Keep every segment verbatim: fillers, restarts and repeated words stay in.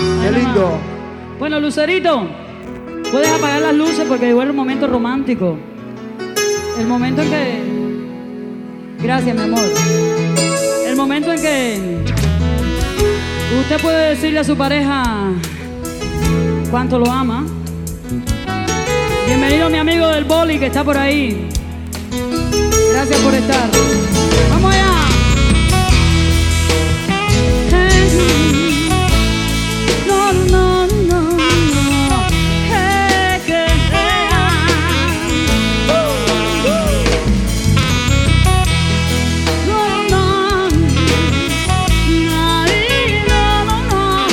Qué lindo. Bueno, Lucerito, puedes apagar las luces porque llegó el momento romántico. El momento en que... Gracias, mi amor. El momento en que usted puede decirle a su pareja cuánto lo ama. Bienvenido mi amigo del boli que está por ahí. Gracias por estar. ¡Vamos allá! No, no, no, no. Hey, que no, no, no, no, no.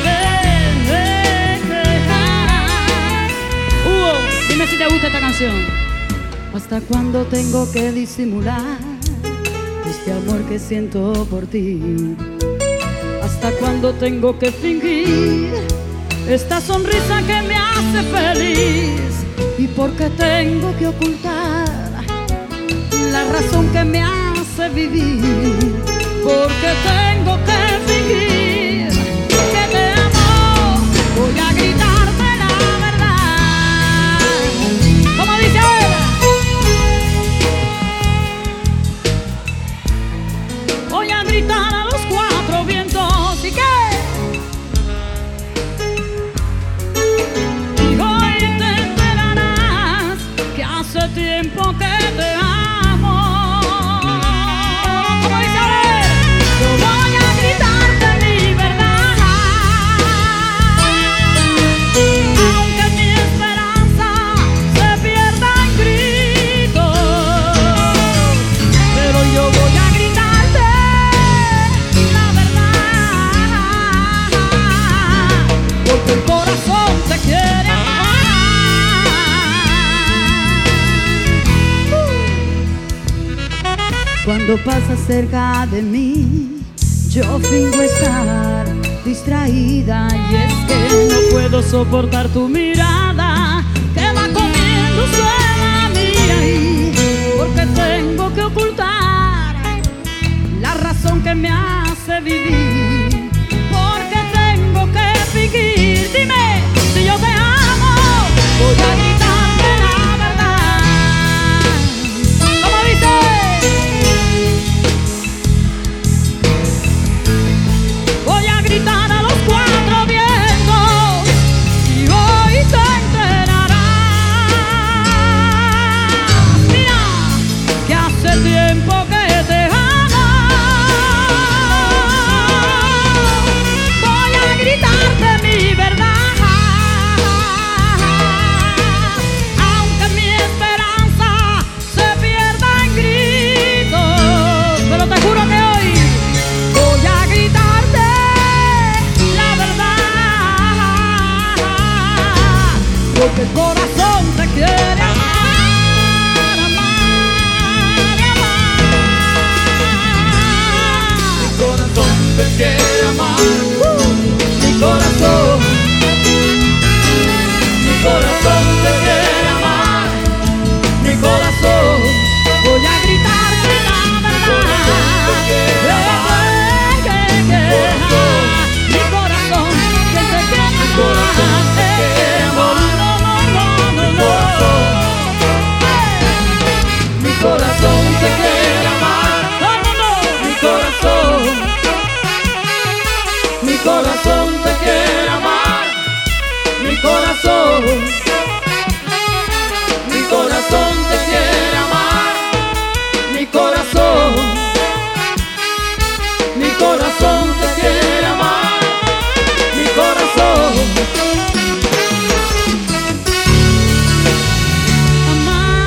Hugo, dime si te gusta esta canción. ¿Hasta cuándo tengo que disimular este amor que siento por ti? ¿Hasta cuándo tengo que fingir esta sonrisa que me hace feliz? ¿Y por qué tengo que ocultar la razón que me hace vivir? ¿Por qué tengo que fingir que te amo? Voy a gritarte la verdad. ¿Cómo dice ahora? Voy a gritar a los cuatro vientos. ¿Y qué? Y hoy te enterarás que hace tiempo que te amo. ¿Cómo dice? A ver. Yo voy a gritarte mi verdad, aunque mi esperanza se pierda en gritos. Pero yo voy a gritarte la verdad, porque el corazón te quiere amar. Cuando pasas cerca de mí, yo fingo estar distraída, y es que no puedo soportar tu mirada que va comiéndose la mía, y porque tengo que ocultar la razón que me hace vivir, porque tengo que fingir. Dime si yo te amo. Voy a gritarte la verdad. ¿Cómo dice? Voy a gritar a los cuatro vientos y hoy te enterarás. Mira, que hace tiempo que te amo. Voy a gritarte mi verdad, aunque mi esperanza se pierda en gritos. Pero te juro que hoy voy a gritarte la verdad, porque el corazón te quiere amar, amar, amar. Mi corazón te quiere amar. Uh, Mi corazón, mi corazón te quiere amar. Mi corazón, voy a gritarte la verdad. te quiere amar. Eh, eh, eh, eh. Mi corazón que te quiere Mi corazón amar. te quiere amar. No, no, no, no, Mi no. corazón, mi corazón te quiere amar. No, no, no. Mi corazón, mi corazón te quiere amar. Mi corazón, mi corazón te quiere amar. Mi corazón, mi corazón te quiere amar. Mi corazón. Amar,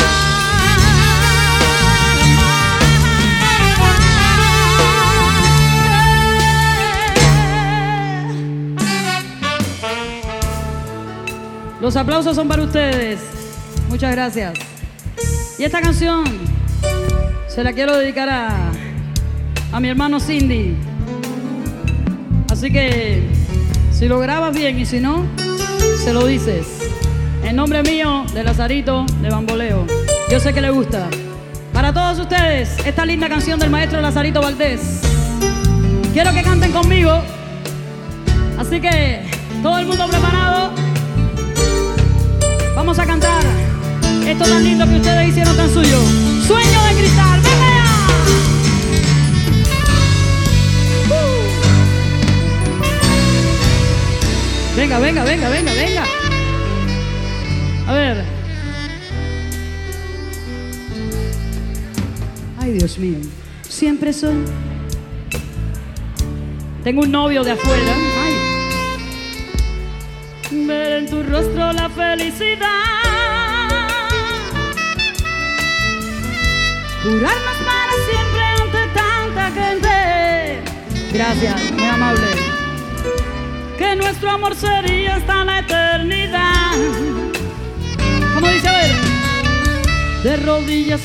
amar. Los aplausos son para ustedes. Muchas gracias. Y esta canción se la quiero dedicar a, a mi hermano Cindy. Así que si lo grabas bien y si no, se lo dices. En nombre mío, de Lazarito, de Bamboleo. Yo sé que le gusta. Para todos ustedes, esta linda canción del maestro Lazarito Valdés. Quiero que canten conmigo. Así que ¿Todo el mundo preparado? Vamos a cantar esto tan lindo que ustedes hicieron tan suyo. Sueño de cristal, venga ya. Uh. Venga, venga, venga, venga, venga. A ver. Ay, Dios mío. Siempre soy. Tengo un novio de afuera. Ay. Ver en tu rostro la felicidad. Jurarnos para siempre ante tanta gente. Gracias, muy amable. Que nuestro amor sería hasta la eternidad. ¿Cómo dice? A ver. De rodillas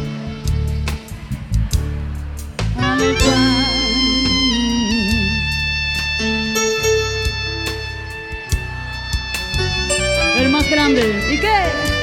al igual. El más grande. ¿Y qué?